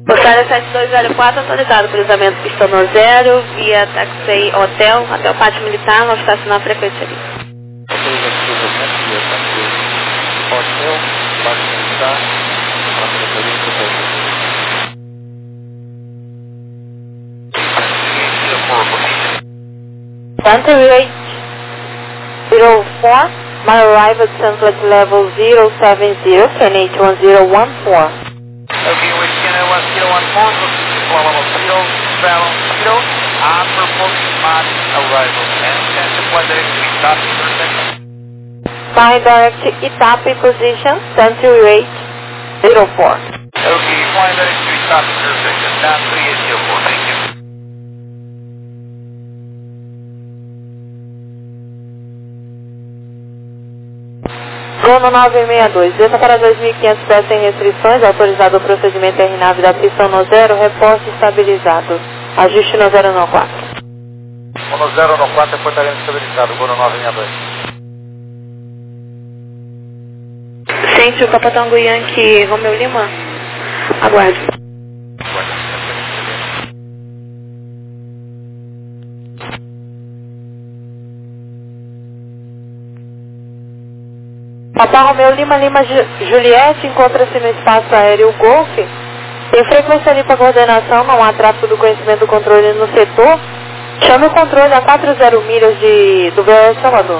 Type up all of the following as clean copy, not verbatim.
Portaria 7204, autorizado cruzamento pistão 0, via táxi hotel, até o pátio militar, vamos estacionar a frequência ali. Autorizado cruzamento via táxi hotel, pátio militar, a frequência Center 804, my arrival at Sunflex level 070, KNH 1014. Okay, with Channel 1014, level 070, after posting mark arrival, and attention flight direct to Itapi intersection. Flying direct to Itapi position, Center 804. Okay, flying direct to Itapi intersection, down 3804, thank you. Gono 962, desça para 2.500 pés sem restrições, autorizado o procedimento RNAV da pistão no 0, reporte estabilizado. Ajuste no 094. Gono 094, portaria estabilizado, Gono 962. Centro Capatango Yankee, Romeu Lima. Aguarde. Papa Romeu Lima Juliette encontra-se no espaço aéreo Golf. Tem frequência ali para coordenação, não há tráfego do conhecimento do controle no setor. Chame o controle a 40 milhas do VOS Salvador.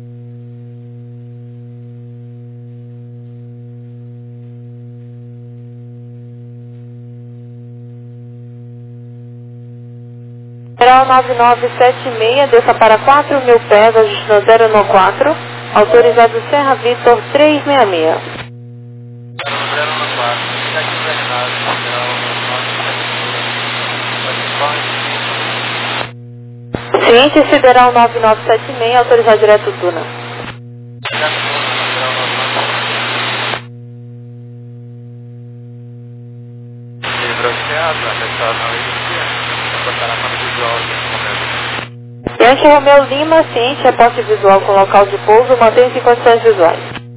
Geral 9976, desça para 4.000 pés, ajuste no 094. Autorizado Serra Vitor 366. Ciente Sideral 9976, autorizado direto Duna. Yankee Romeu Lima, ciente, reporte visual com local de pouso, mantém-se em condições visuais.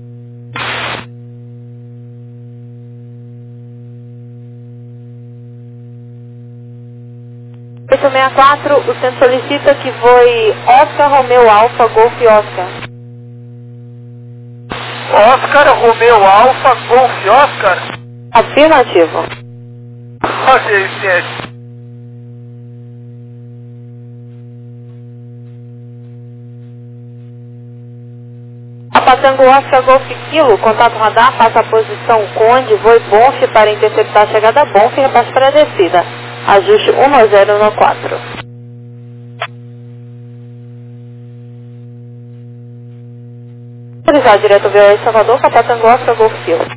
Oito 64, o centro solicita que voe Oscar Romeu Alfa, Golf Oscar. Oscar Romeu Alfa, Golf Oscar? Afirmativo. Ok, ciente. Patango Oscar Golf Kilo, contato radar, passa a posição Conde, voe Bonf para interceptar a chegada Bonf e repasse para a descida. Ajuste 1094. Autorizado direto VOS Salvador, Patango Oscar Golf Kilo.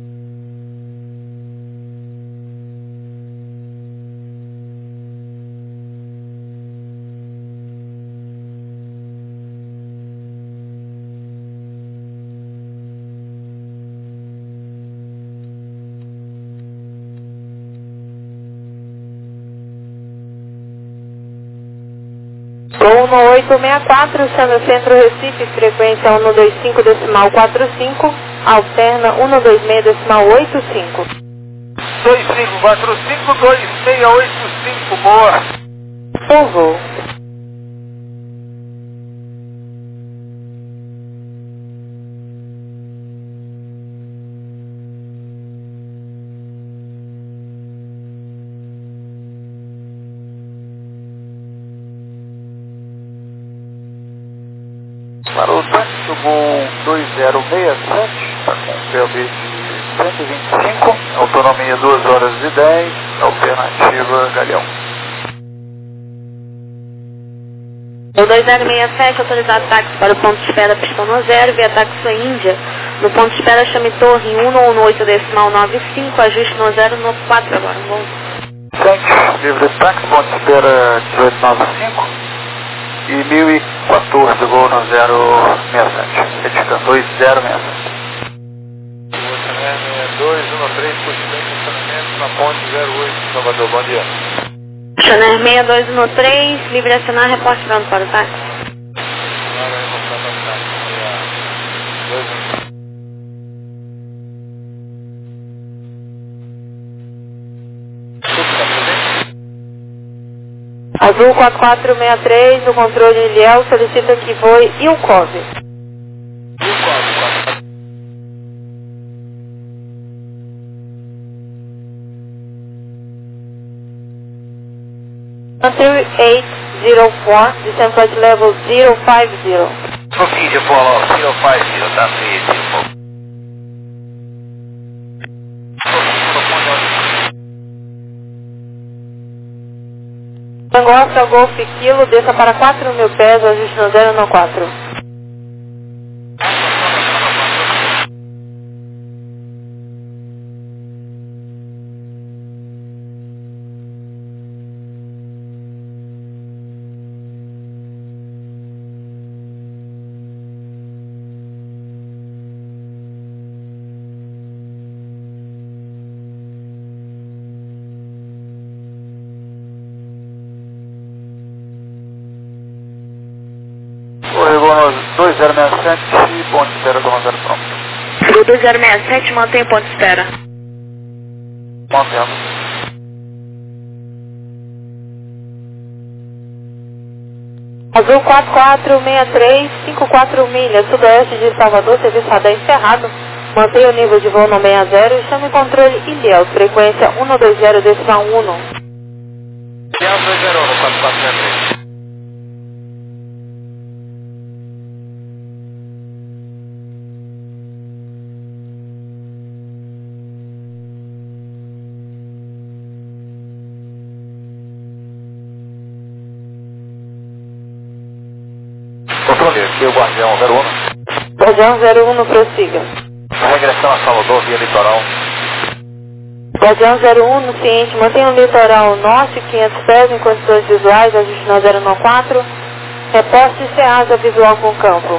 Gol 1864, Centro Recife, frequência 125.45, alterna 126.85. 2545-2685, boa. Por voo. Para o táxi, Gol 2067, está com PLD de 125, autonomia 2 horas e 10, alternativa Galeão. O 2067, autorizado táxi para o ponto de espera pistão no 0, via táxi Índia. No ponto de espera chame torre 118.95, ajuste no 094 agora, um bom. Centro, livre táxi, ponto de espera 1895 e 1014, Gol no 067, certificando 2067. 213, positivo, estacionamento na ponte 08, Salvador, bom dia. Chanel 6213, livre acionar, reporte pronto para o táxi. Azul 4463, o controle Iliel solicita que voe Ilkov. Country 804, descend flight level 050. Proceed follow 050, that's it. Tango Alfa Golf Kilo, desça para 4.000 pés, ajuste no 094. Oregon 2067, ponto de espera do Rosado pronto. 2067, mantém ponto de espera. Mantendo. Azul 4463, 54 milhas, sudoeste de Salvador, serviço radar encerrado. Mantenha o nível de voo no 60 e chame o controle Ilhéus, frequência 120 decimal 1. 201, 4463. Controle, aqui é o Guardião 01. Guardião 01, prossiga. Regressão a Salvador, via litoral. Guardião 01, no ciente, mantenha o litoral norte, 500 pés em condições visuais, ajuste no 094. Reporte CEASA visual com campo.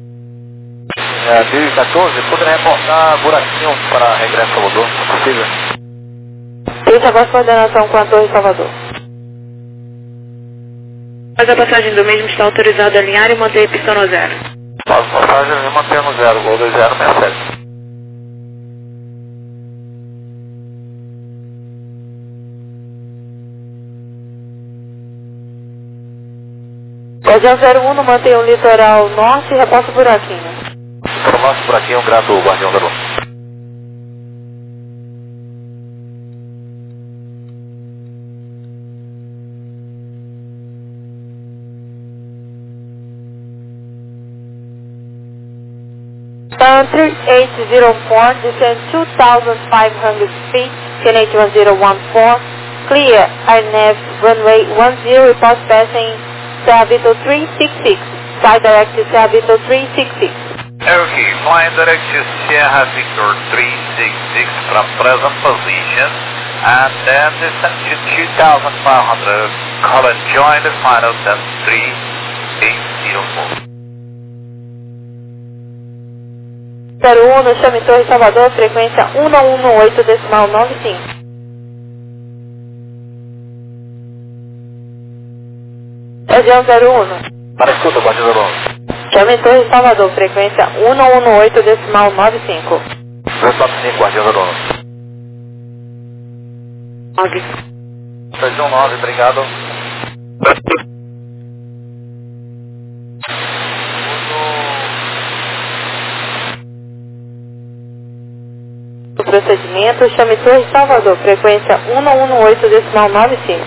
2014, poderia reportar buraquinho para regresso a Salvador, se possível? Deixe agora a coordenação com a Torre Salvador. Mas a passagem do mesmo está autorizada a alinhar e manter a pista no 0. Faz passagem e mantendo no 0, gol 2067. Guardião 01, mantenha o litoral norte e reposta o buraquinho. Para o nosso buraquinho, grato Guardião 01. Country 804, descend 2,500 feet, Canadian 1014, clear, RNAV runway 10, report passing Cervito 366, fly direct to Cervito 366. Okay, flying direct to Sierra Victor 366 from present position, and then descend to 2,500, call and join the final 10804. 01, chame Torre Salvador, frequência 118 decimal 95. Guardião 01. Para escuta, Guardião 01. Chame Torre Salvador, frequência 118 decimal 95. 295, Guardião 01. 9. 219, obrigado. O procedimento, chame Torre Salvador, frequência 118 decimal 95.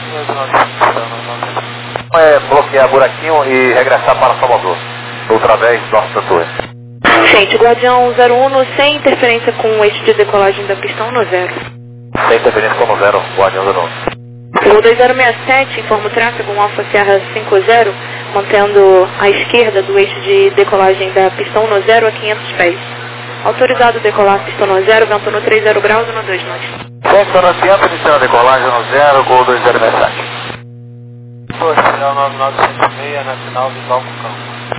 Bloquear buraquinho e regressar para Salvador, através do nosso torre. Gente, Guardião 01, sem interferência com o eixo de decolagem da pistão no 0. Sem interferência como 0, Guardião 01. O 2067 informa o tráfego um Alfa Sierra 50, mantendo a esquerda do eixo de decolagem da pistão no 0 a 500 pés. Autorizado decolar pistão no 0, vento no 30 graus e no 2 knots. Centro no tempo, iniciando a decolagem no 0, gol 2067. Torre final 9956, nacional visual com campo.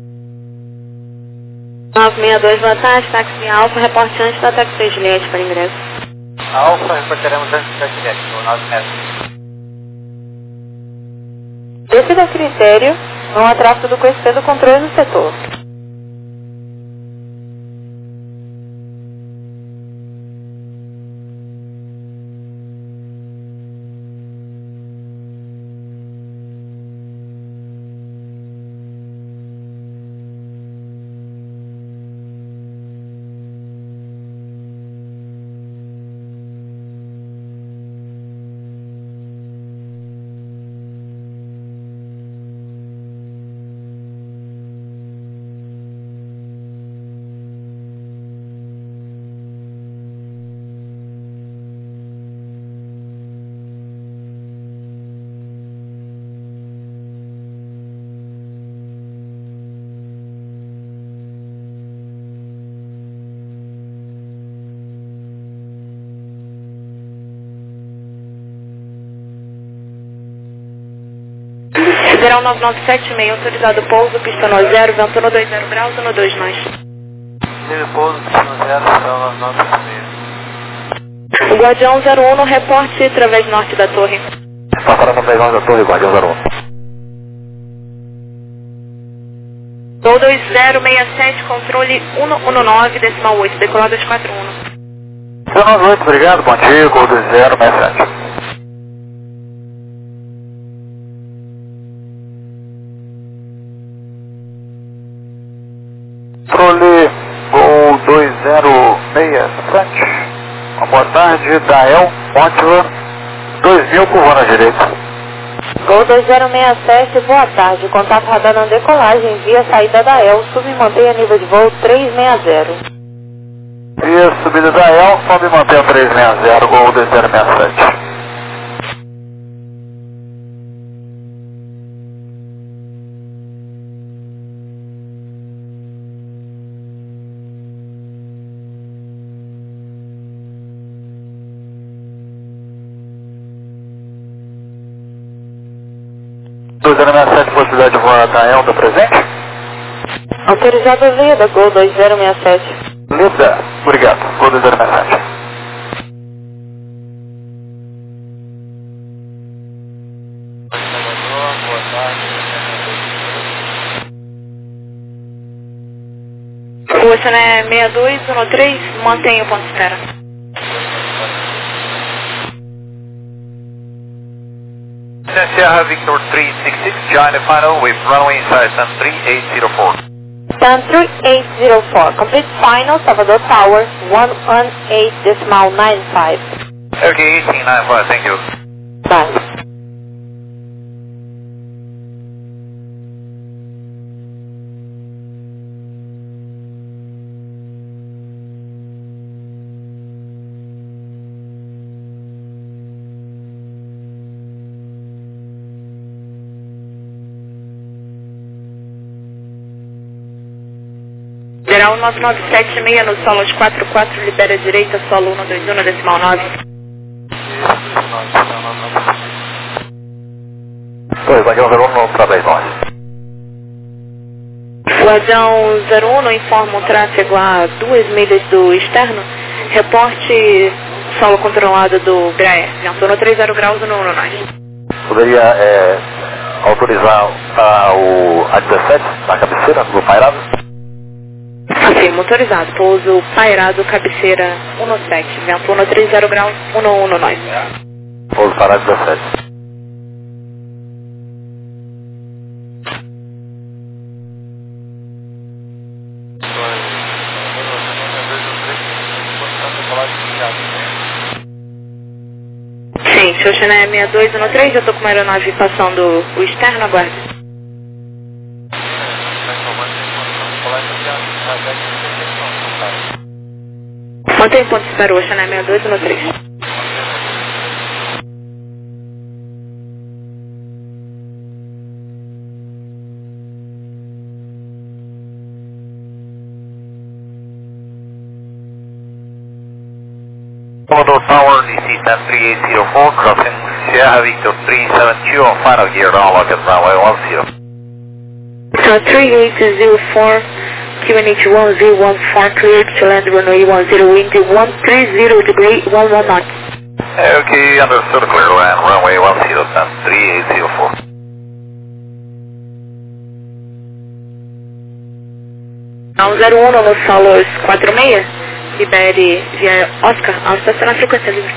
962, boa tarde, táxi Alfa, reporte antes da táxi Juliette para ingresso. Alfa, reportaremos antes da Juliette, no 9 metros. Devido ao critério, não há tráfego do conhecimento do controle no setor. Geral 9976, autorizado pouso, pista no 0, vento no 20 graus, no 2 nós. Teve pouso, pista no 0, geral 9976. O Guardião 01 no reporte, através norte da torre. Passará no pegão da torre, Guardião 01. Gol 2067, controle 119,8, decolado às 41. 198, obrigado, bom dia, Gol 2067. Controle Gol 2067. Uma boa tarde, Dael, Montiva, 2000 curva na direita. Gol 2067, boa tarde. Contato radar na decolagem via saída da EL, sub e mantenha nível de voo 360. Via subida da EL, sobe e mantenha 360, Gol 2067. Possibilidade de voar da EL do presente? Autorizado a Leda, Gol 2067. Leda, obrigado, Gol 2067. Rua Sané 6213, mantenha o ponto de espera. Sierra Victor 366, join the final with runway inside sun 3804. Sun 3804, complete final, Salvador Tower, 118.95. Okay, 1895, thank you. Bye. Geral 9976 no solo 44, libera direita, solo 121, decimal 9. Oi, Guardião 01 no través 9. Guardião 01 informa o tráfego a 2 milhas do externo. Reporte solo controlado do Graer, vento no 30 graus no 1 nós. Poderia autorizar a 17 na cabeceira do pairado? Sim, motorizado, pouso pairado, cabeceira 17, vento no 30 graus, 1 nós. Pouso pairado 17. Sim, Xoxané 6213, eu tô com uma aeronave passando o externo, aguarde. Mantém ponto de espera, Xoxané 6213. Salvador Tower, DC Sun 3804, crossing Sierra Victor 372 on final gear, downlock at runway 10. 3804, QNH 1014, cleared to land runway 10, wind 130 degree, 11 knots. Okay, understood, clear to land runway 10, Sun 3804. Não, 01 no solos 46, libere via Oscar, ao estacionar a frequência livre.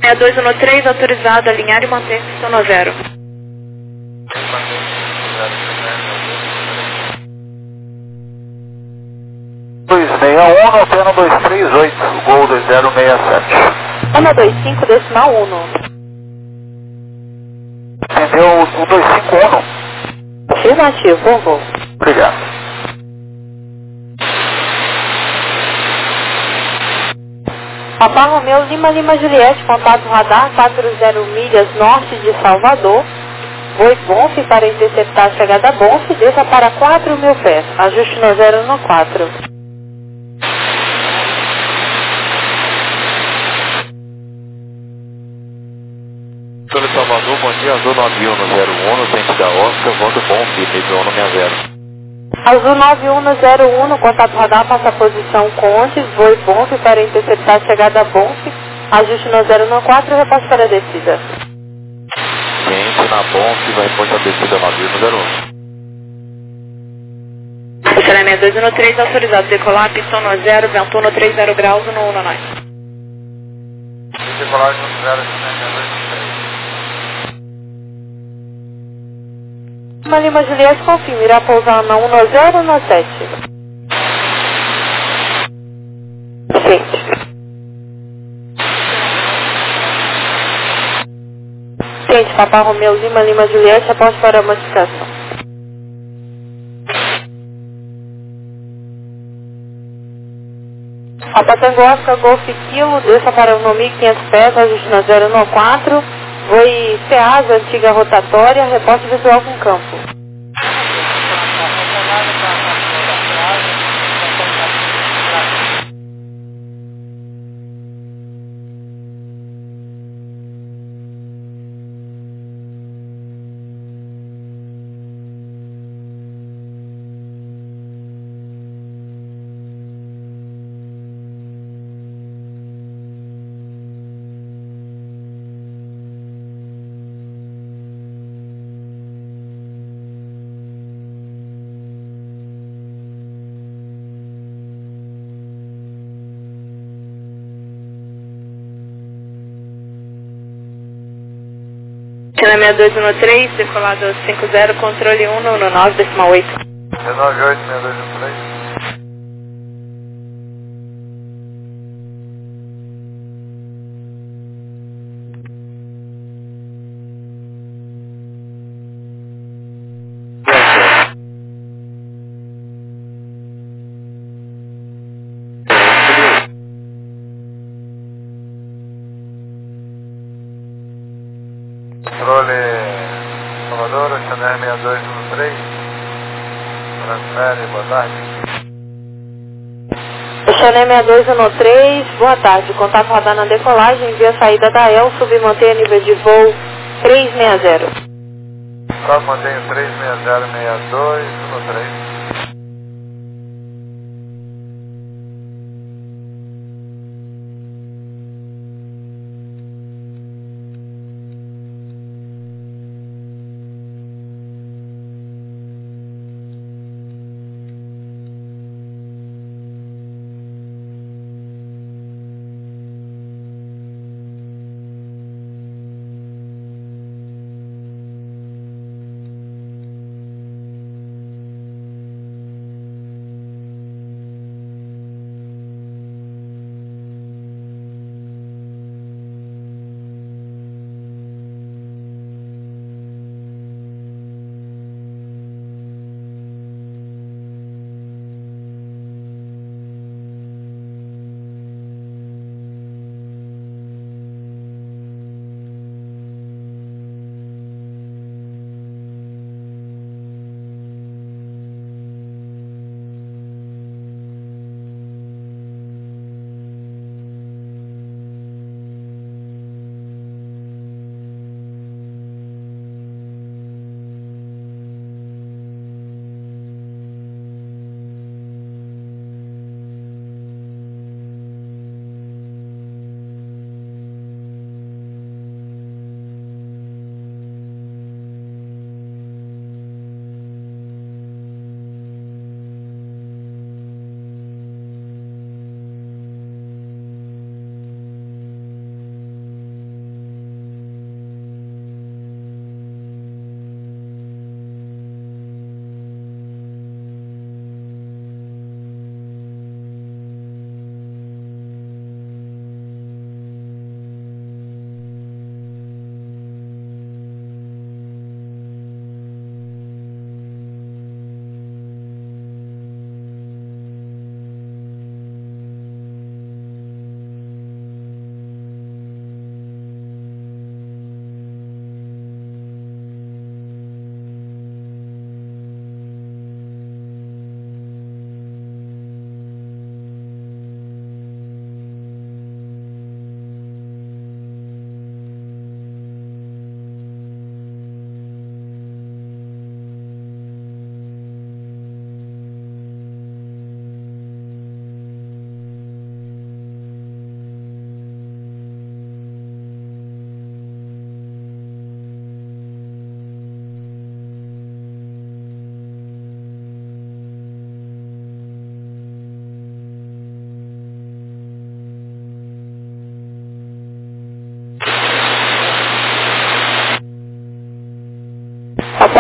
6213, autorizado a alinhar e manter sono 0. 261, antena 238, Gol 2067. 125, decimal 1. Entendeu o 251? Afirmativo, bom voo. Obrigado. Papa Romeu, Lima Lima Juliette, contato radar 40 milhas norte de Salvador. Voe Bonf para interceptar a chegada Bonf, desça para 4.000 pés. Ajuste no 0 no 4. Sobre Salvador, bom dia, Azul 91 no 01, frente da Oscar, voando Bonf, nível 1 60. Azul 9101, contato radar, passa a posição Contes, voe Bonf para interceptar a chegada Bonf. Ajuste no 0 no 4, repasse para a descida. Gente, na Bonf, vai reportar a descida 91 no 01. Excelente 6213, autorizado decolar, pistão no 0, vento 130 graus, no 1 nós. Decolagem no 0, Lima Lima Juliette, confirma, irá pousar na 1 no 0 no 7. Gente. Gente, Papa Romeu, Lima Lima Juliette, após para a modificação. Papa Tango Oscar, Golf Kilo, desça para 1.500 pés, ajuste no 0 no 4. Voe CEASA, antiga rotatória, reporte visual com campo. China 6213, decolado 50, controle 1 no 9, decimal 8. 98, 6213. Controle Salvador, Chanel 6213. Transfere, boa tarde. China 6213, boa tarde. Contato radar na decolagem, envia saída da EL, submantenha nível de voo 360. Só mantenho 36062 no 3.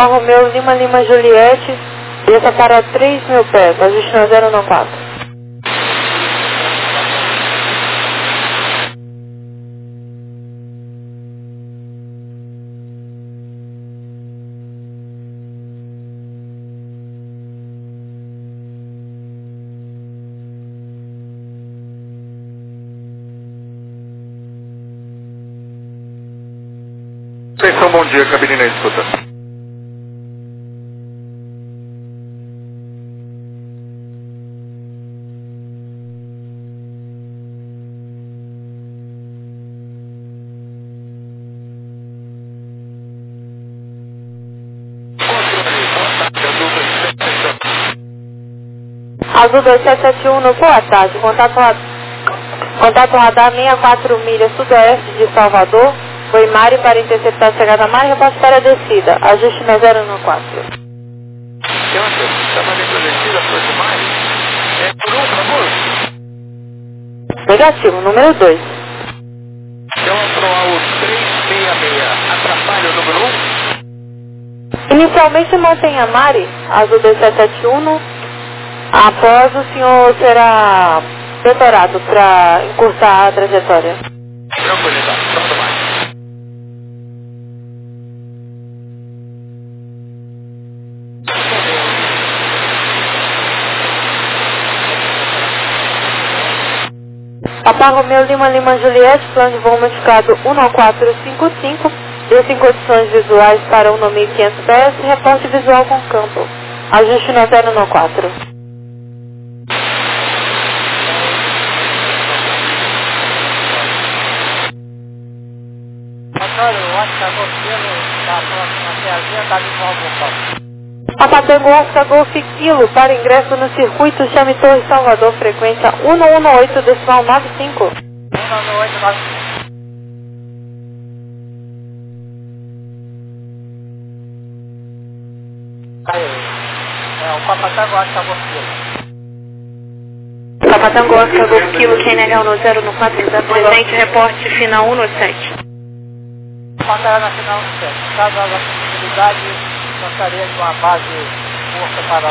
Papa Romeu Lima Lima Juliette, desça para 3.000 pés, ajuste na 094. Atenção, bom dia, cabine na escuta. Azul 2771, boa tarde. Contato radar 64 milhas sudoeste de Salvador. Foi Mari para interceptar a chegada mais, repasse para a descida. Ajuste na 094. Chama de descida, foi Mari? É por um, por favor? Negativo, número 2. Chama para o 366, atrapalha o número 1? Inicialmente mantenha Mari, Azul 2771. Após o senhor será detorado para encurtar a trajetória. Tranquilidade, pronto mais. Papa Romeu Lima Lima Juliette, plano de voo modificado 1455, desce em condições visuais para 1.500 pés, reporte visual com campo. Ajuste na 094. Papa Tango Oscar Golf Kilo, para ingresso no circuito, chame Torre Salvador, frequência 118, decimal 95. 11895. Aí, o Papa Tango Oscar Golf Kilo. Papa Tango Oscar Golf Kilo, QNH 104, está presente, reporte final 197. Passará na final do 7. Caso haja possibilidade, gostaria de uma base curta para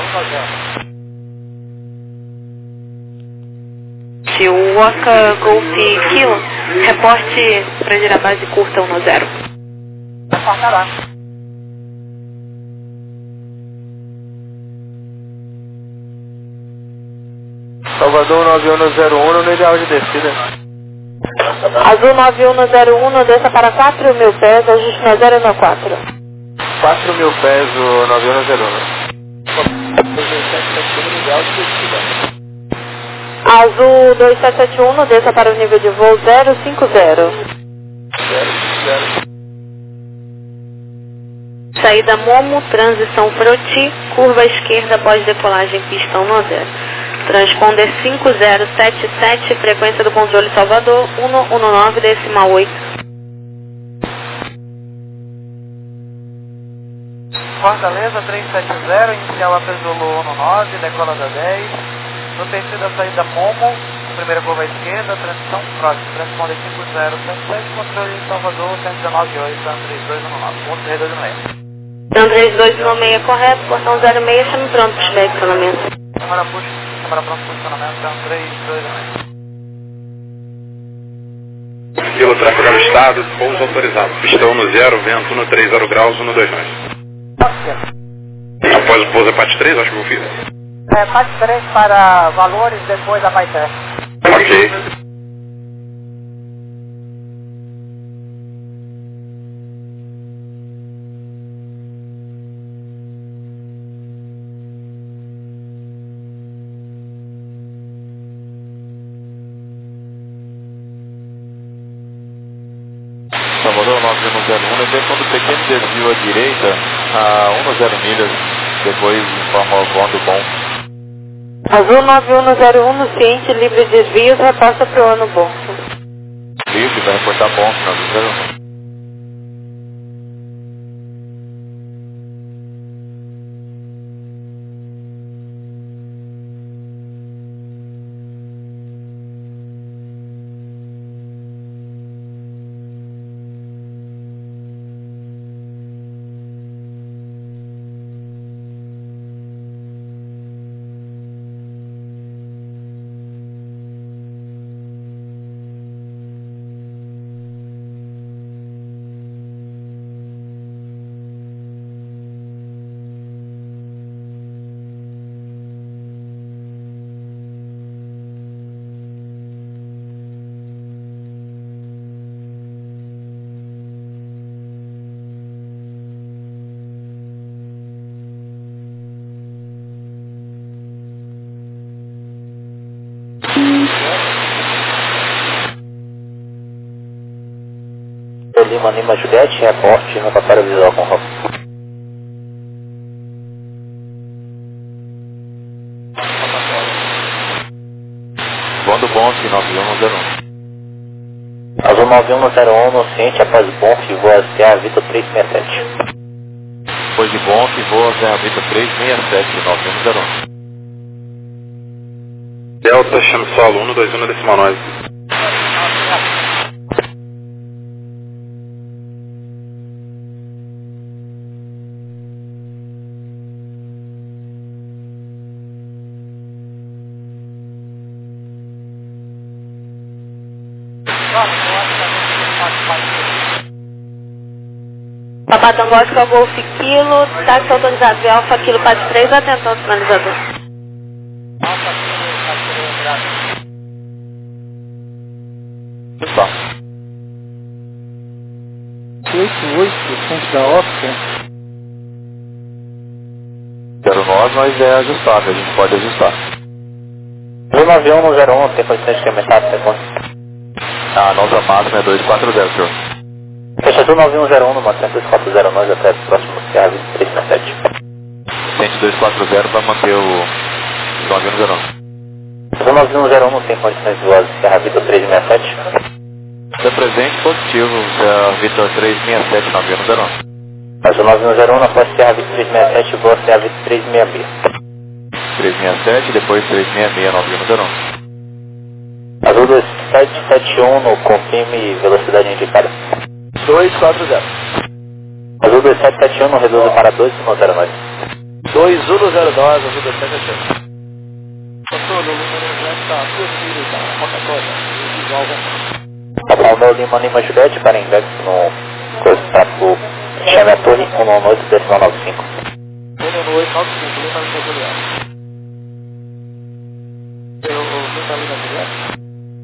1-0. O Oscar Golf Kilo, reporte para girar base curta 10. Reportará. Salvador 9101 no ideal de descida. Azul 9101, desça para 4.000 pés, ajuste na 094. 4.000 pés o 9101. Azul 2771, desça para o nível de voo 050. Saída Momo, transição Froti, curva esquerda após decolagem pistão no 0. Transponder 5077, frequência do controle Salvador, 119, decimal 8. Fortaleza 370, inicial Apesolo 19, decola da 10. No terceiro da saída Momo, primeira curva à esquerda, transição próxima, transponder 5077, controle Salvador 1198, ponto 3216. 3216 correto, portão 06, chame pronto para chegar estacionamento. Câmara pronto funcionamento, 329. Pelo tráfego ao estado, pouso autorizado. Pistão no 0, vento no 30 graus, 129. Após o pouso é parte 3, acho que eu fiz. Parte 3 para valores depois da parte 3. Ok. Salvador 9101, depois do pequeno desvio à direita, a 10 milhas, depois informa o voando bom. Azul 9101, no ciente, livre de desvios, reposta para o ano bom. Livre, vai reportar bom, final do 01. Lima Juliette, reporte no papel visual com Rob. Bando Bonf 9101. Azul 9101 no ciente após Bonf, voa Serra Vitor 367. Depois de Bonf, voa Serra Vitor 367, 9101. Delta, chame solo 121 decimal 9. Papadão Bosco, Golf Kilo, táxi autorizado de Alfa Kilo, Pad 3, atenção sinalizador. Está. 88, centro da óptica. 09, mas é ajustável, a gente pode ajustar. Azul 9101, tem condições de incrementar a frequência. A nossa máxima é 240, senhor. Fecha Azul 9101 no mantém 240 nós até o próximo Serra Vitor 367. Tente 240 para manter o 9109. Azul 9101 não tem condições de voar Serra Vitor 367. Está presente positivo, Serra Vitor 367, 9109. Azul 9101 na posse Serra Vitor 367, voa Serra Vitor 366. 367, depois 366, 9109. Azul 2771 no confirme velocidade indicada. 240. Azul 2771 no reduza para 2109. 2109, Azul 271. Doutor, o número já está possível, tá? Rotatória, visual, Palmeu Lima Juliette para index no corpo chame a torre 198 decimal 95. 19895, Lima Juliette. Lima Juliette?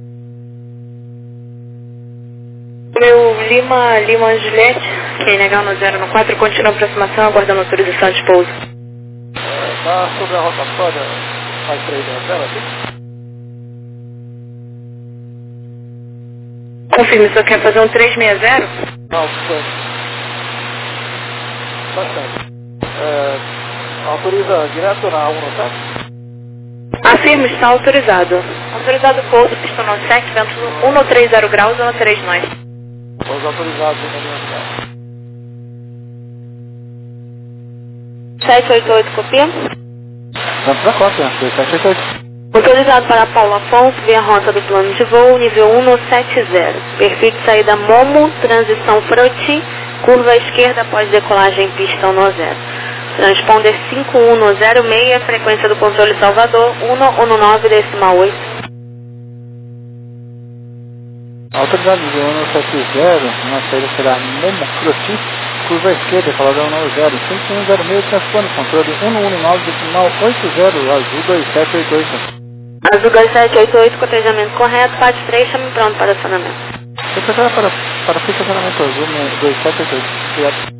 Meu Lima Juliette, QNH no 014, continua a aproximação, aguardando autorização de pouso. Está sobre a rotatória, faz 3 dela aqui? Confirme, o senhor quer fazer um 360? Não, foi. Bastante. Autoriza direto na 197? Afirmo, está autorizado. Autorizado o pouso, pista no SEC, vento 130 graus, 13 nós. Os autorizados em linha 788, copia. Vamos para a cópia, 2788. Autorizado para Paulo Afonso, via rota do plano de voo, nível 170. Perfil de saída Momo, transição Froti, curva à esquerda após decolagem pista 10. Transponder 5106, frequência do controle Salvador, 119 decimal 8. Autorizado de 170, na saída será Momo Froti, curva à esquerda, faladão 90, 5106, transponder controle 119 decimal 80, azul 2788. Azul 2788, cotejamento correto, Pad 3, chame pronto para acionamento. Secretária para estacionamento azul 2788. Obrigado.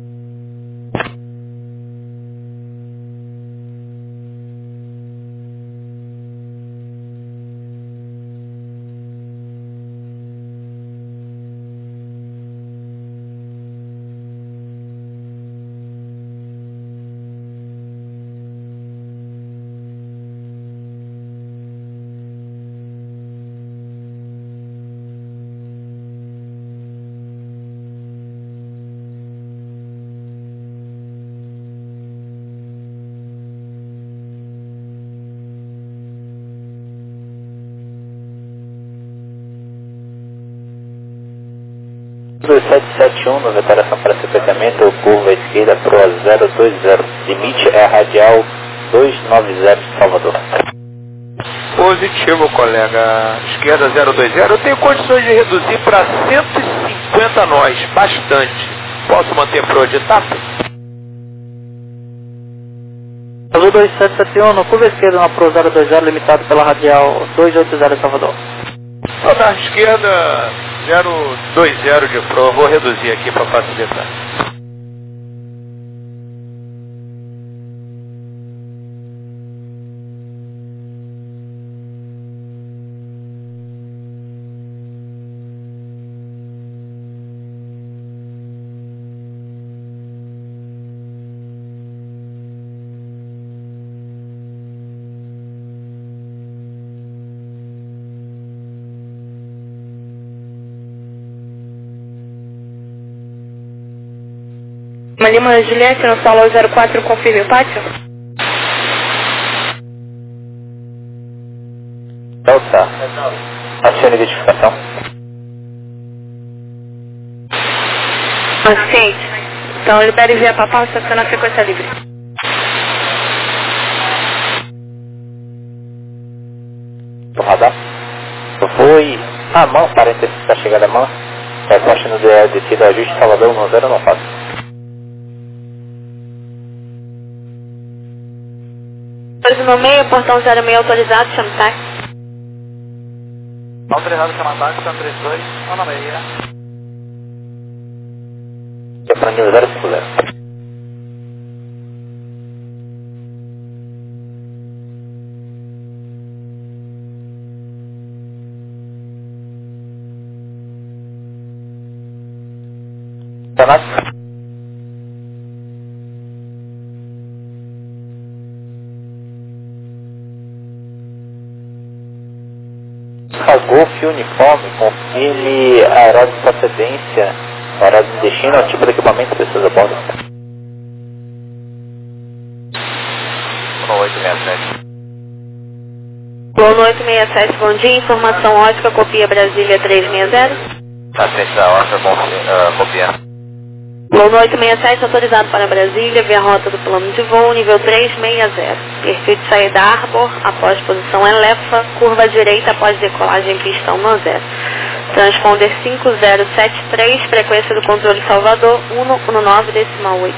Azul 771 no declaração para sequenciamento, curva à esquerda pro 020. Limite é radial 290 Salvador. Positivo, colega. Esquerda 020. Eu tenho condições de reduzir para 150 nós, bastante. Posso manter por de etapa? Azul 2771, no curva esquerda na Pro 020, limitado pela radial 280 Salvador. Então, na esquerda 020 de Pro, vou reduzir aqui para facilitar. Lima Juliette, no solo 04, confirme o pátio. Delta, acione identificação. Aceite. Então libere via papal, estaciona a frequência livre. Do radar. Foi a mão, parênteses, está chegando a mão. Resposta no DLDT do ajuste Salvador 1094. No meio, portão 06 autorizado, chama táxi. Autorizado, chama táxi, 132, 196. É para nível 050. Golf uniforme, confirme a aeródromo de procedência, aeródromo de destino, o tipo de equipamento, pessoas a bordo. 1867. Clono 867, bom dia, informação ótica, copia Brasília 360. Na frente da ótica, copiando. Clono 867, autorizado para Brasília, via rota do plano de voo, nível 360. Perfil de saída Arbor, após posição Elefa, curva direita após decolagem pistão no 0. Transponder 5073, frequência do controle Salvador, 119,8.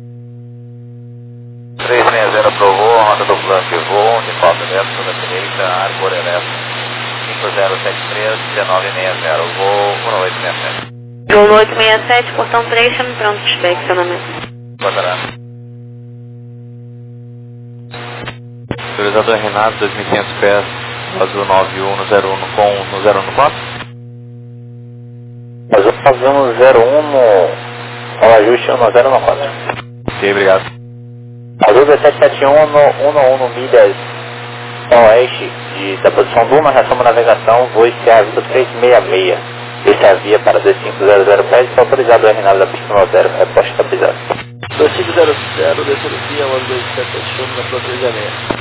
360 aprovou, rota do plano de voo, uniforme mesmo, na direita, Arbor Elefa. 5073, 1960, voo 1867. Clono 867, portão 3, chame pronto para inspecionamento. Quadrado. Autorizador Renato, 2500 pés, azul 9101 com no 014. Azul 9101 ao ajuste 1094. Ok, obrigado. Azul 1771 no milhas oeste da posição do uma, reação navegação, voo ICA 366. Esse é a via para 2500 pés, está autorizado o RNAV da pista 0, resposta estabilizada. 2500, descendo via 12771 na Pro 366.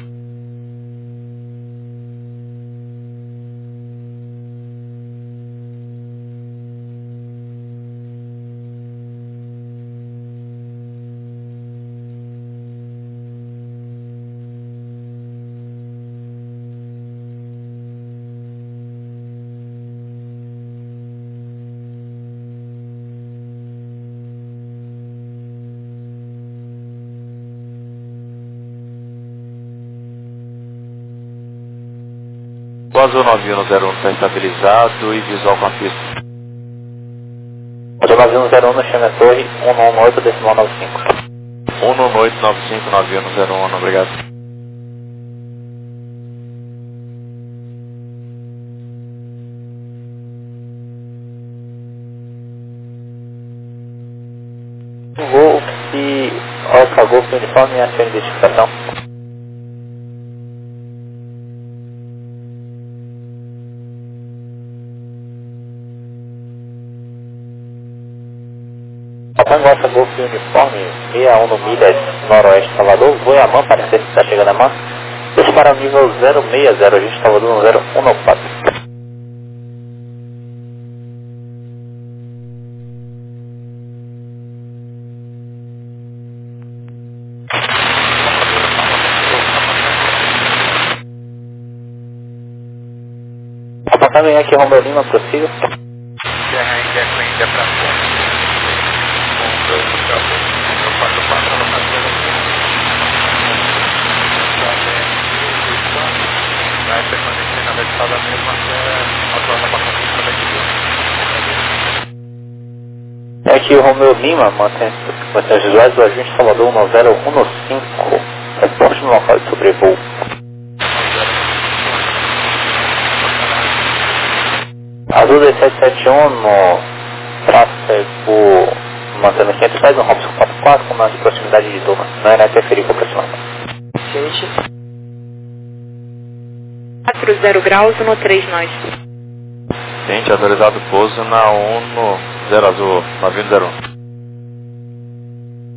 O azul 9101 está estabilizado e visual com a pista. Azul 9101 no chama torre 118 decimal 95. 11895 9101, obrigado. Golf e Alfa Golf uniforme e ação de identificação. Alfa Golf uniforme 61 no milhas noroeste Salvador, voe a mão, parece que está chegando a mão. Deixa para o nível 060, a gente Salvador no 0194. Vem aqui Romeu Lima, prossiga. Terra Índia para frente. Vai permanecer na versada mesmo até a zona para conseguir. É aqui o Romeu Lima, mantém os visuais do agente Salvador 1015. Reporte no local de sobrevoo. Azul 1771 no tráfego mantendo 500 pés no Robson 44 com mais de proximidade de turma. Não é interferir com o aproximadamente. 40 graus no 3 nós. Gente, autorizado pouso na 1 no 0 azul 9101.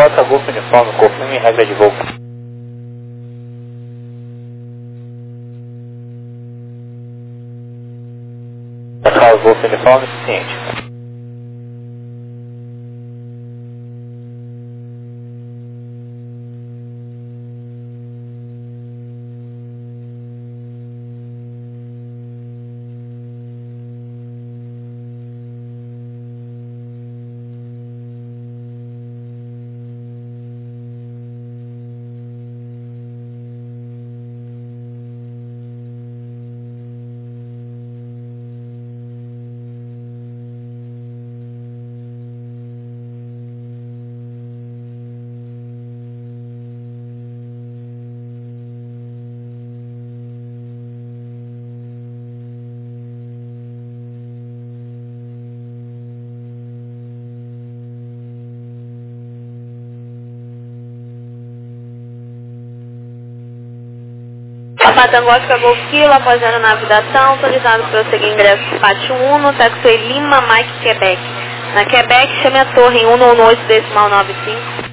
Delta Golf Uniforme, confirme regra de voo. Oscar Golf Uniforme, suficiente. Papa Tango Oscar Golf Kilo, após a navegação, autorizado para prosseguir ingresso Pátio 1, Taxi Lima, Mike, Quebec. Na Quebec, chame a torre em 118.95.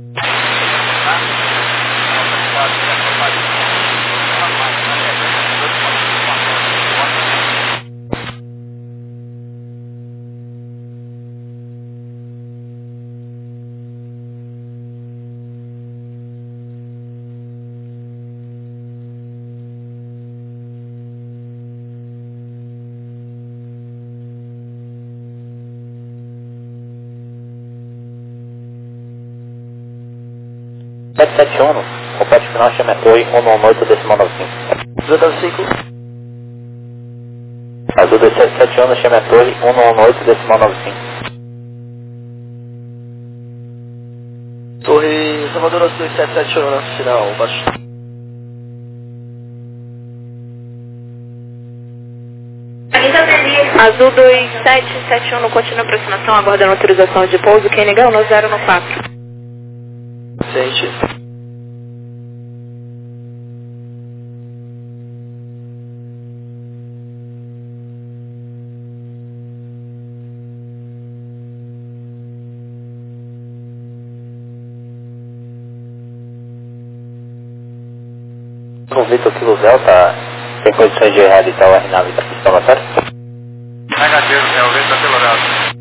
Compete final, chame a torre 118.95. Azul 5. Azul 271, chame a torre 118.95. Torre Salvador Azul 271, final, baixo. Azul 2771, continua a aproximação, aguardando autorização de pouso, quem negou no 0 no 4. Sente. O Vitor Kilo Delta tem condições de realizar o RNAV da pista laboratória? Negativo, é o Vitor Kilo Delta.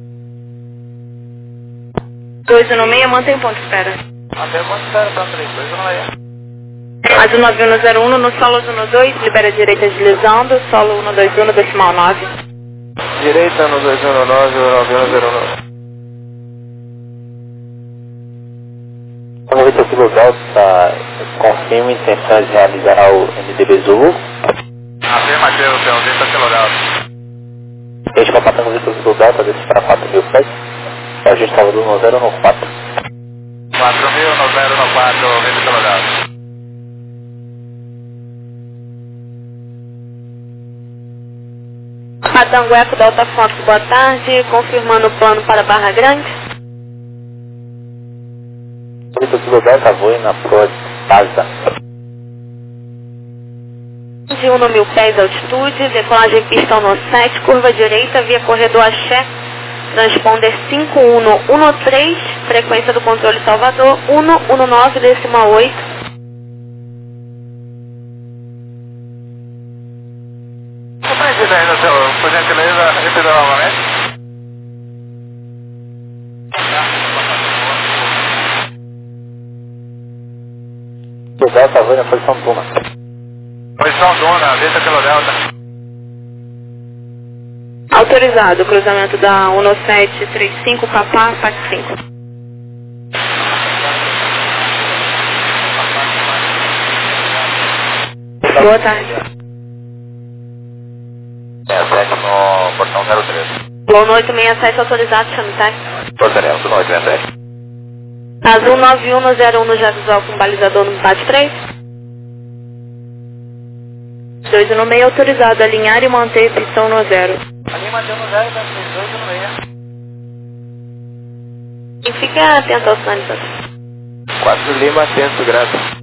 216, mantém ponto de espera. Mantém ponto de espera, tá 3, 216. Azul 9101, no solo 112, libera a direita deslizando, solo 121, decimal 9. Direita no 219, 9109. O Vitor Kilo Delta confirma intenções de realizar o MDB Zulu. Afirmativo, é o Vitor Kilo Delta. Este Papa Tango Vitor Kilo Delta, desce para 4.000 pés. A gente estava do 10 no 4. 4.000 no 0 no 4, Vitor Kilo Delta. Patangueco, Delta Fox, boa tarde, confirmando o plano para Barra Grande. Vitor Kilo Delta, voe na proa Casa. De 1 no 1000 pés altitude, decolagem pista no 7, curva direita, via corredor Axé, transponder 5113, frequência do controle Salvador, 119 decimal 8. Compreendido ainda, senhor, por gentileza, repita novamente. O Delta voe na posição Duna. Posição Duna, Vitor Kilo Delta. Autorizado, cruzamento da 1735, Papá, FAC 5. Boa tarde. 67 no portão 03. Plano 867 autorizado, chame táxi. Portaremos no 867. Azul 9101 no já visual com balizador no bate 3. 2 no meio autorizado, alinhar e manter pistão no 0. Ali mantém no 0, tá 2 no 6. E fica atento ao sinalizador. 4 Lima, atento, graças.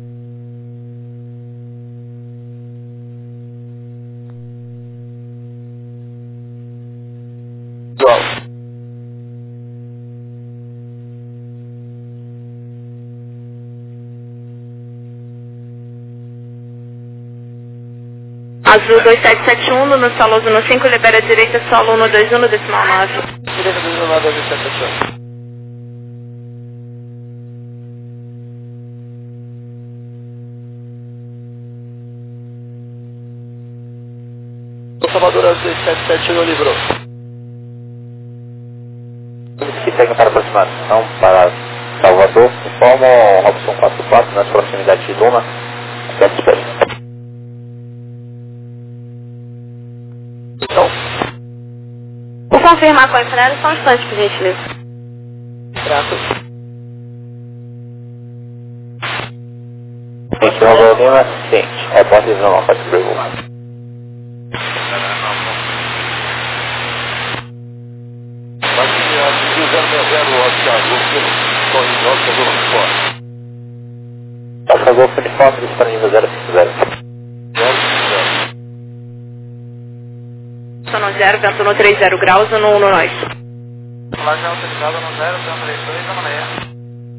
Azul 2771, no solo Zuno 5, libera a direita, solo 121 no decimal 9. Direita 219, 2771. Salvador Azul 2771 livrou. Que segue para aproximação para Salvador, informa Robson 44 nas proximidades de Luma, certo espécie. Então, vou confirmar com a Infraero só um instante, por gentileza. Trato. Gente, o problema é o seguinte, repórter de não pode perguntar. Salvador, uniforme disponível 050. Sono 0, vento no 30 graus, no 1 nós. Colagem autorizada no 0, 32, 16.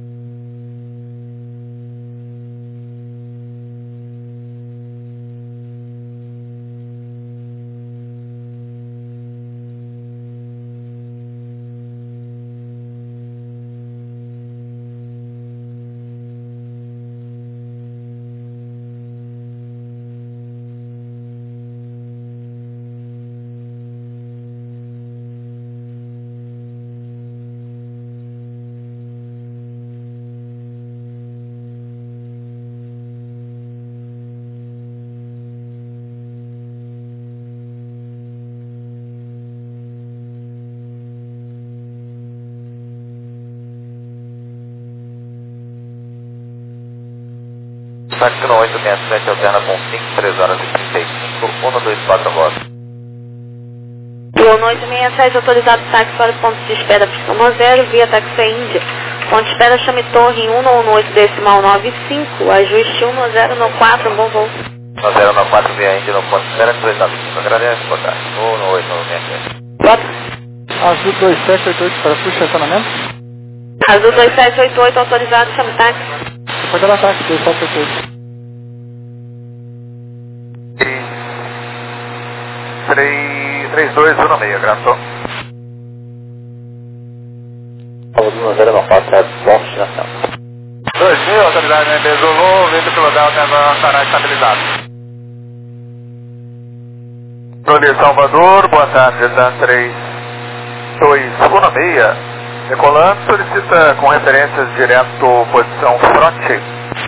Táxi 867 alterna com 5, 3 horas e 35, 124 agora. Boa noite, 67, autorizado táxi para o ponto de espera, pistão 0, via táxi Índia. Ponto de espera, chame torre 118 decimal 95, ajuste 1094, bom voo. 1094 via Índia no ponto de espera, 295, agradece, boa tarde. 118, 97. Boa tarde. Azul 2788 para puxa estacionamento. Azul 2788, autorizado, chame táxi. Pode dar ataque, 2788. 3216, graças. Salvador 094, é bom destinação. 2000, autoridade Bezolô, veículo Delta estará estabilizado. Controle Salvador, boa tarde, Dan 3216, decolando, solicita com referências direto posição front.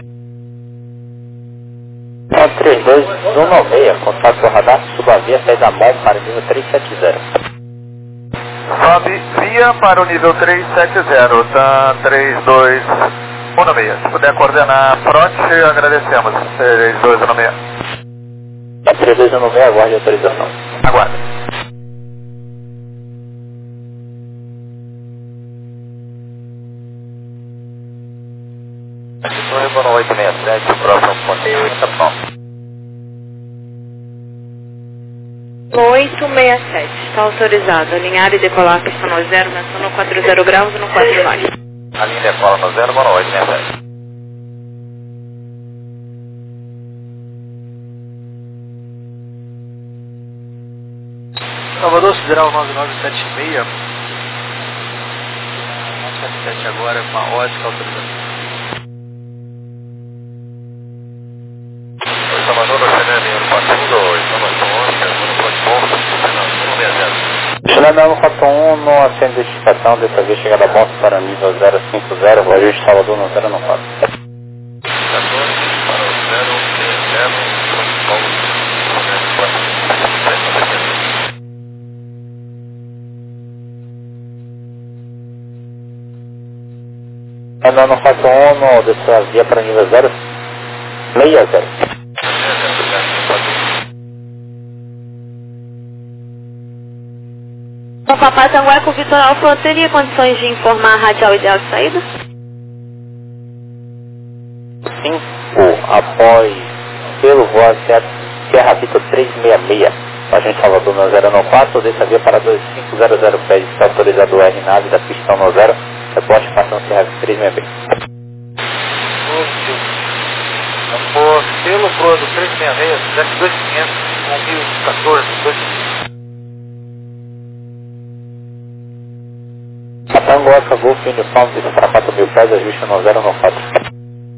3216, contato com radar, suba a via, sai da mão para o nível 370. Sobe via para o nível 370, TAM 3216. Se puder coordenar front, agradecemos. 3216. 3216, aguarde a autorização. Aguarda. Torre 867, o próximo ponto está pronto. 867, está autorizado. Alinhar e decolar pistão 0, menção no 40 graus e no 4 nós. A linha decola no 01867. Salvador, Sideral 9976. 977 agora com a ótica autorização. Salvador, CNN, partindo 2, Chileno 141, no assento de identificação, dessa vez chegada a bordo para nível 050, o ajuste Salvador no 094. Chileno 141, no dessa via para nível 060. O Papai Tanguá com o Vitor Alfa teria condições de informar a radial ideal de saída? 5, após pelo voo Serra Vitor 366, agente Salvador no 094, dessa via para 2500 pés, está autorizado o R nave da pistão no 0, reporte passando Serra Vitor 366. Pelo Prodo 366, 2500. Navio 14, 2. Tango Oscar Golf Uniform, isso para 4.000 pés, ajuste 1094. 4.000.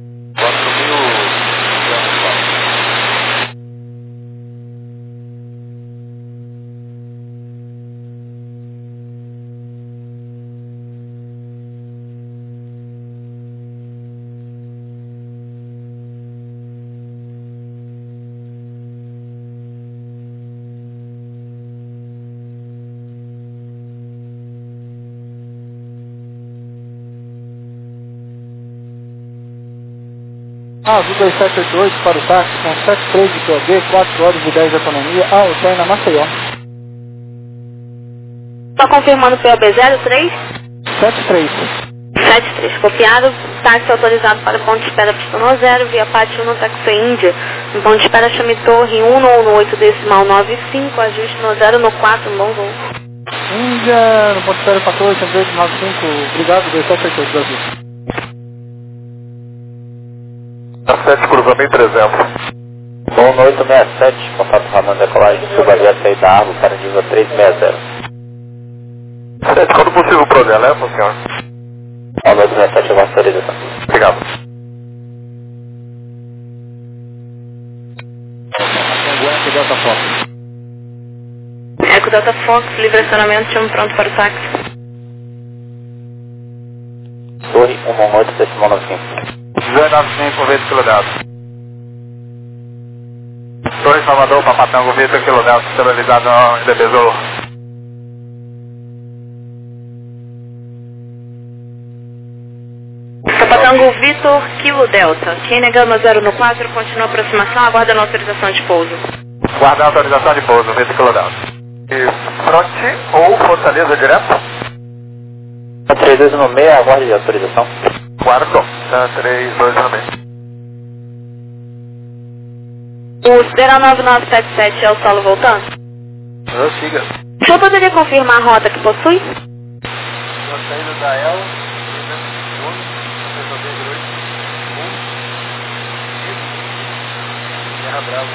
Azul 278 para o táxi com 73 de POB, 4 horas e 10 de autonomia, a hotel na Maceió. Só confirmando o POB 03? 73. 73, copiado, táxi autorizado para ponto de espera Pistão 0, via Pátio no Taxi Índia, no ponto de espera chame Torre 118 decimal 95, ajuste no 0 no 4, bom voo. Índia, no ponto de espera 14, 95, obrigado, 278 Brasil. 7, cruzamento 300. Bom no 867, contato Ramon decolagem, suba via saída da Arvo para nível 360. 7, quando possível, problema, né, senhor? Bom no 867, aguardo autorização. Obrigado. Eco Delta Fox. Eco Delta Fox, livre acionamento, chamo pronto para o táxi. Torre 118 decimal 95. 295, Vitor Quilodado. Torre Salvador, Papatango, Vitor Quilodado, estabilizado em Bebezouro. Papatango Vitor, Kilo Delta. Quem negando 0 no 4, continua a aproximação, aguarda a autorização de pouso. Guarda a autorização de pouso, Vitor Quilodado. E Fronte ou Fortaleza direto? 3216, aguarde de autorização. Guardo, 3216. O Sideral 9977 é o solo voltante? Siga. O senhor poderia confirmar a rota que possui? A saída da El, 221, Terra Bravo,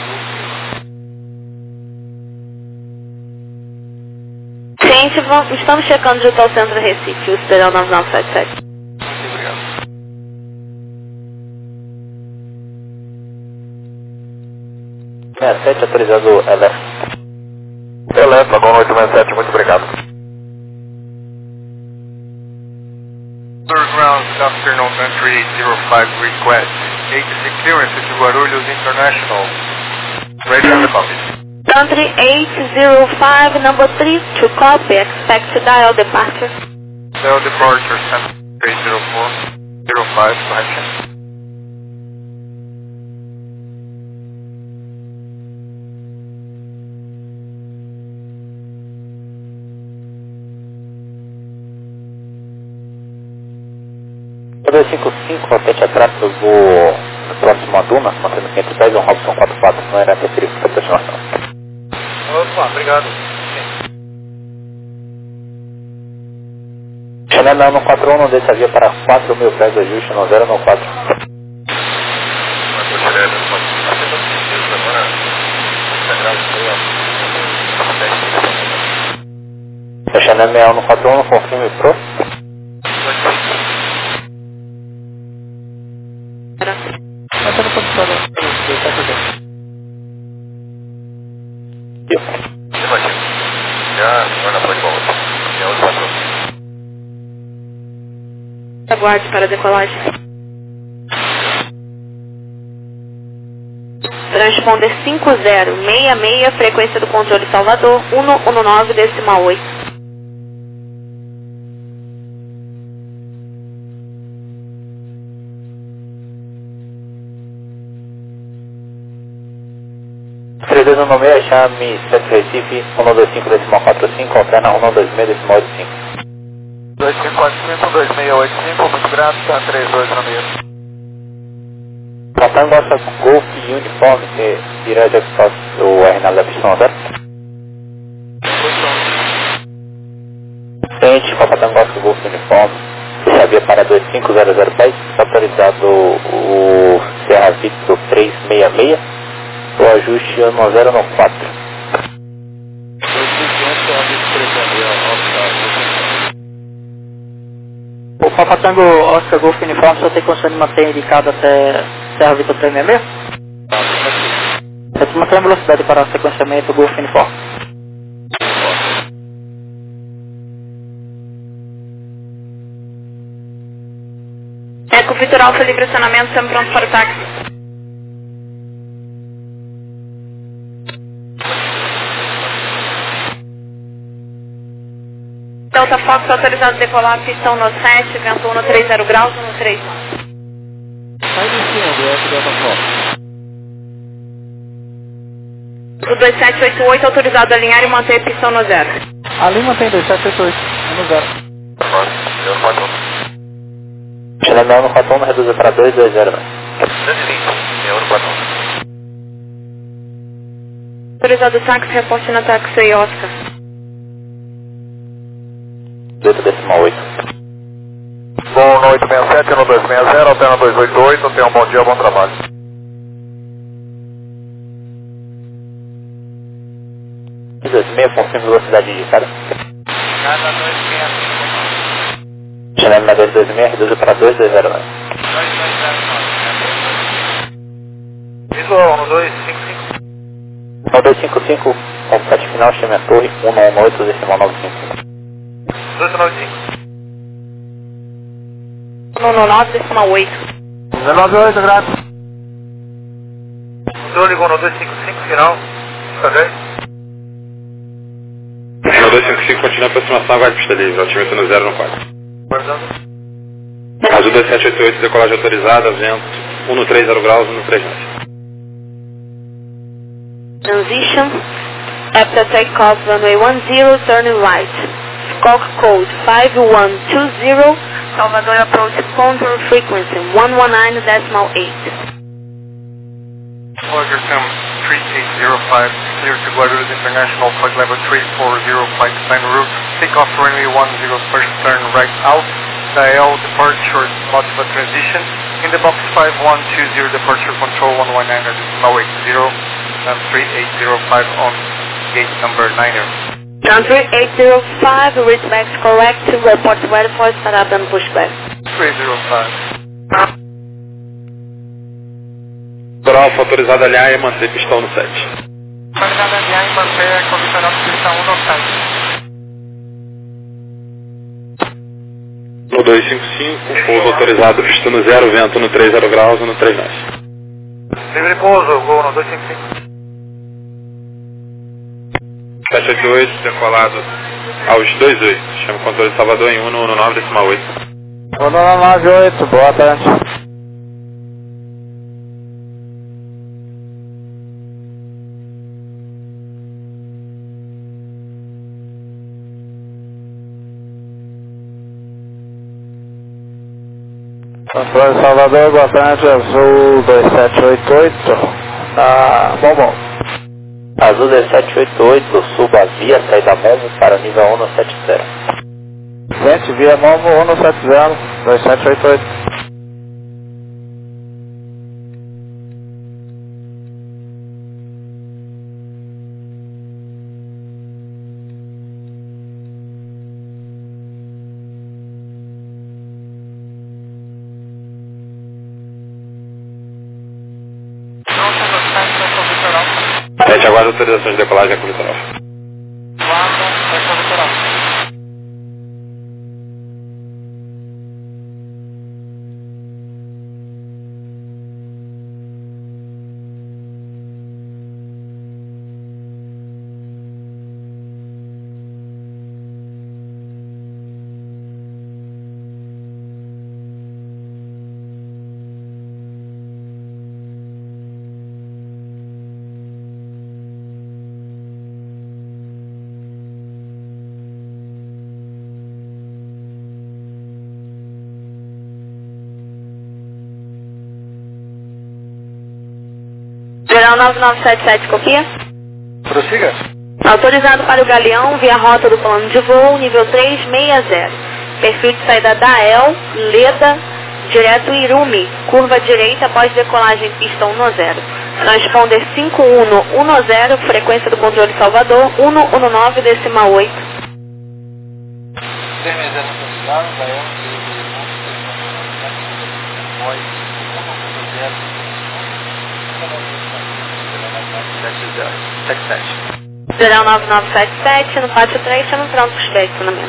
Ciente, estamos checando junto ao centro Recife, o Sideral 9977. Obrigado. Autorizado Elefa. Elefa, bom 867, muito obrigado. Ground, good afternoon, country 805 request. ATC clearance to Guarulhos International. Ready on the copy. Country 805, number 3, to copy, expect to dial departure. Dial departure, 804, 05, correction. O 255, rotete atrás, eu vou no próximo a Duna, mantendo 500 pés, um Robson 44, não era interferir com a aproximação. Opa, obrigado. Chanel no 41, não desce a via para 4.000 pés, ajuste no 094. O Chanel 61 no 41, confirme pro. Até no ponto de espera 272. Aguarde para decolagem. Transponder 5066, frequência do controle Salvador, 119 decimal 8. no meio, chame 7 Recife, 125 decimal 45, alterna 126 decimal 85. 2545, 2685, muito grato, tá 3296. Patango Oscar Golf Uniform, que irá executar o R na Pistão 0. Ciente, Patango Oscar Golf Uniform, sabia para 2500 pés, autorizado o Serra Victor 366. O ajuste é no 0 no 4. O Papa Tango Oscar Golf Uniforme só tem condição de manter indicado até Serra Vitor 366? Você mantém a velocidade para o sequenciamento Golf Uniforme. Eco Vitor Alfa, livre acionamento, sempre pronto para o táxi. Delta Fox autorizado a decolar, pistão no 7, vento 1 no 30 graus, 1 no 3. Sai de cima do Eco Delta Fox. O 2788 autorizado a alinhar e manter pistão no 0. Ali mantém 2788, no 0. Chileno no 41, reduz para 220. Autorizado o táxi, reporte na táxi aí, Oscar. 8,8. Bom, no 867, no 260, alterna 288, tenha um bom dia, bom trabalho. E 26, confirma velocidade indicada. Cada 265. Chileno na 226, reduz para 220. 2209. Isso no 255. No 255, contato final, chame a torre 118, decimal 955. 295. 119, decimal 8. 198, grátis. Controle ligou no 255, final. Cadê? No 255 continua a aproximação, aguarde pista livre, altimento no 0 no 4. Guardando. Azul 2788, decolagem autorizada, vento 1 no 30 graus, 1 no 39. Transition, after takeoff, runway 10, turning right. Squawk code 5120, Salvador approach contour frequency 119.8. Roger, Sam 3805, clear to Guarulhos International Flight Level 340, flight time route, takeoff runway 10, first turn right out, Dial departure, multiple transition, in the box 5120, departure control 119.80, and 3805 on gate number 9. Country 805, reach correct, report ready for startup and pushback. 305. Vitor Alfa autorizado a alinhar e manter pistão no 7. Autorizado a alinhar e manter a Vitor Alfa pistão 1 no 7. No 255, pouso autorizado, pista no 0, vento no 30 graus, 1 no 39. Livre pouso, gol no 255. 788, decolado aos 28. Chama o controle de Salvador em 1 no 19, decimal 8. 198, boa tarde. Controle Salvador, boa tarde, Azul 2788, bom. Azul 1788, suba a via, saída Momo para nível 1 no 70. Gente, via Momo 1 no 70, 2788. Sete, aguarda autorização de decolagem com o Vitor Alfa. Geral 9977, copia? Prossiga. Autorizado para o Galeão, via rota do plano de voo, nível 360. Perfil de saída da El, Leda, direto Irumi, curva direita após decolagem pista 1 no 0. Transponder 5110, frequência do controle Salvador, 119,8. Geral 9977, no pátio 3, chama pronto para estacionamento.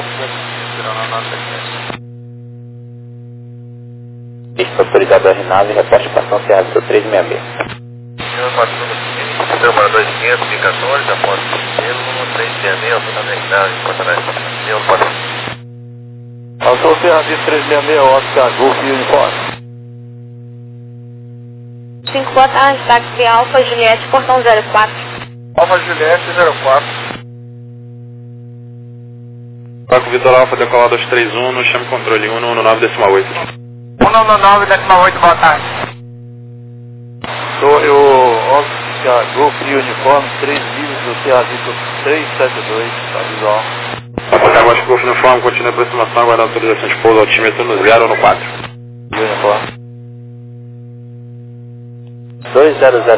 Pista autorizado R9, reportação serviço 366. Senhor Patrulha Civil, sistema para 2500, 2014, após pelo 366, autoridade, senhor Patrulha. Autor Serviço 366, Oscar Golf Uniforme. 5, boa tarde, táxi Alfa Juliette, portão 04. Alfa Juliette 04. Taco Vitor Alfa, decolado aos 31, chame controle 119,8. 119,8, boa tarde. Sou eu, Oscar Golf Uniforme, 3 milhas do Serviço 372, tá visual. Oscar Golf Uniforme, continua a aproximação, aguardando autorização de pouso, altímetro no 0 ou no 4. Uniforme. 200